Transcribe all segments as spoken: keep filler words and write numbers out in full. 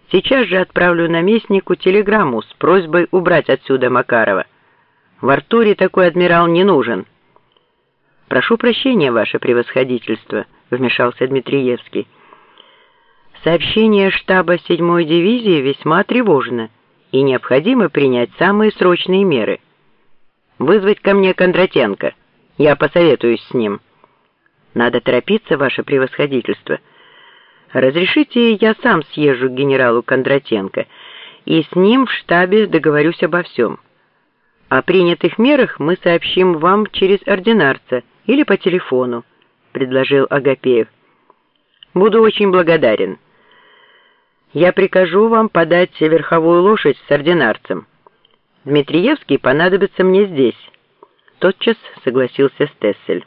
Сейчас же отправлю наместнику телеграмму с просьбой убрать отсюда Макарова. В Артуре такой адмирал не нужен». «Прошу прощения, ваше превосходительство», — вмешался Дмитриевский. «Сообщение штаба седьмой дивизии весьма тревожно, и необходимо принять самые срочные меры. Вызвать ко мне Кондратенко. Я посоветуюсь с ним». «Надо торопиться, ваше превосходительство. Разрешите, я сам съезжу к генералу Кондратенко, и с ним в штабе договорюсь обо всем. О принятых мерах мы сообщим вам через ординарца или по телефону», — предложил Агапеев. «Буду очень благодарен. Я прикажу вам подать верховую лошадь с ординарцем. Дмитриевский понадобится мне здесь», — тотчас согласился Стессель.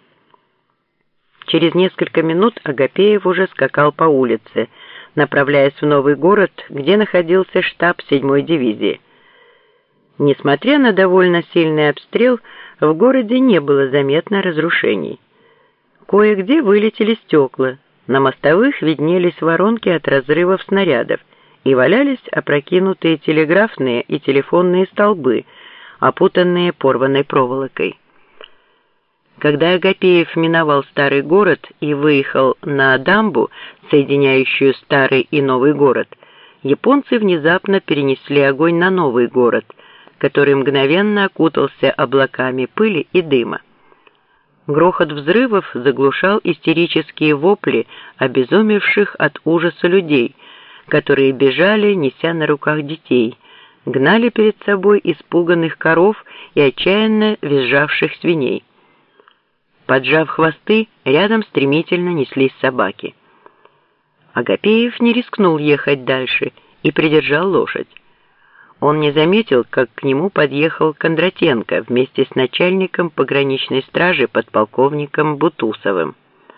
Через несколько минут Агапеев уже скакал по улице, направляясь в новый город, где находился штаб седьмой дивизии. Несмотря на довольно сильный обстрел, в городе не было заметно разрушений. Кое-где вылетели стекла, на мостовых виднелись воронки от разрывов снарядов и валялись опрокинутые телеграфные и телефонные столбы, опутанные порванной проволокой. Когда Агапеев миновал старый город и выехал на дамбу, соединяющую старый и новый город, японцы внезапно перенесли огонь на новый город, который мгновенно окутался облаками пыли и дыма. Грохот взрывов заглушал истерические вопли обезумевших от ужаса людей, которые бежали, неся на руках детей, гнали перед собой испуганных коров и отчаянно визжавших свиней. Поджав хвосты, рядом стремительно неслись собаки. Агапеев не рискнул ехать дальше и придержал лошадь. Он не заметил, как к нему подъехал Кондратенко вместе с начальником пограничной стражи подполковником Бутусовым.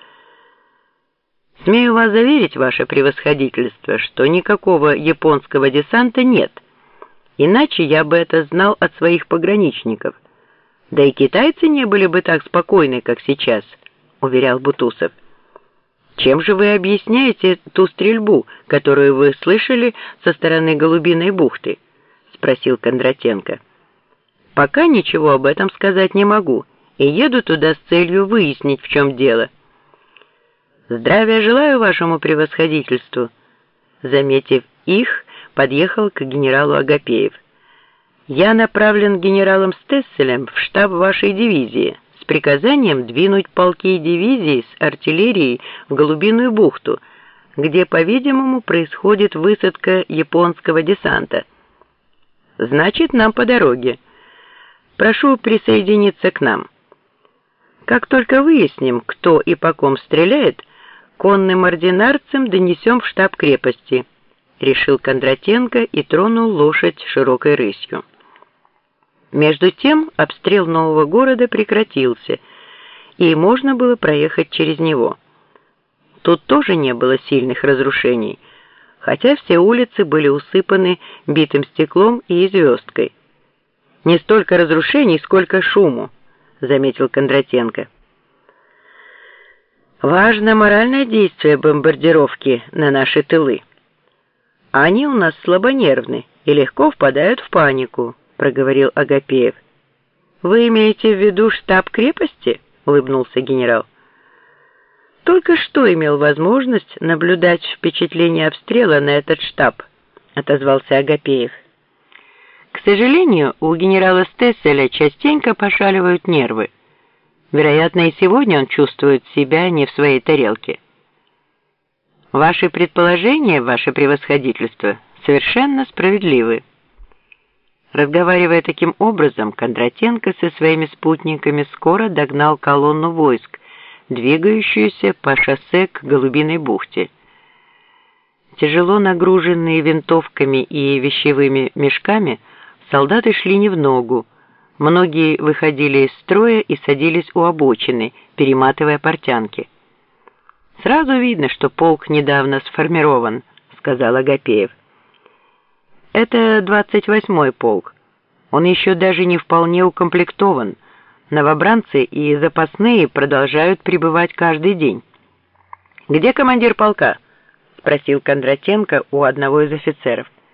«Смею вас заверить, ваше превосходительство, что никакого японского десанта нет. Иначе я бы это знал от своих пограничников. Да и китайцы не были бы так спокойны, как сейчас», — уверял Бутусов. «Чем же вы объясняете ту стрельбу, которую вы слышали со стороны Голубиной бухты?» — спросил Кондратенко. «Пока ничего об этом сказать не могу, и еду туда с целью выяснить, в чем дело». «Здравия желаю вашему превосходительству», — заметив их, подъехал к генералу Агапеев. «Я направлен генералом Стесселем в штаб вашей дивизии с приказанием двинуть полки и дивизии с артиллерией в Голубиную бухту, где, по-видимому, происходит высадка японского десанта. Значит, нам по дороге. Прошу присоединиться к нам. Как только выясним, кто и по ком стреляет, конным ординарцем донесем в штаб крепости», — решил Кондратенко и тронул лошадь широкой рысью. Между тем обстрел нового города прекратился, и можно было проехать через него. Тут тоже не было сильных разрушений, хотя все улицы были усыпаны битым стеклом и звездкой. «Не столько разрушений, сколько шуму», — заметил Кондратенко. «Важно моральное действие бомбардировки на наши тылы. Они у нас слабонервны и легко впадают в панику», — проговорил Агапеев. «Вы имеете в виду штаб крепости?» — улыбнулся генерал. «Только что имел возможность наблюдать впечатление обстрела на этот штаб», — отозвался Агапеев. «К сожалению, у генерала Стесселя частенько пошаливают нервы. Вероятно, и сегодня он чувствует себя не в своей тарелке». «Ваши предположения, ваше превосходительство, совершенно справедливы». Разговаривая таким образом, Кондратенко со своими спутниками скоро догнал колонну войск, двигающуюся по шоссе к Голубиной бухте. Тяжело нагруженные винтовками и вещевыми мешками, солдаты шли не в ногу. Многие выходили из строя и садились у обочины, перематывая портянки. «Сразу видно, что полк недавно сформирован», — сказал Агапеев. «Это двадцать восьмой полк. Он еще даже не вполне укомплектован. Новобранцы и запасные продолжают прибывать каждый день». «Где командир полка?» спросил Кондратенко у одного из офицеров.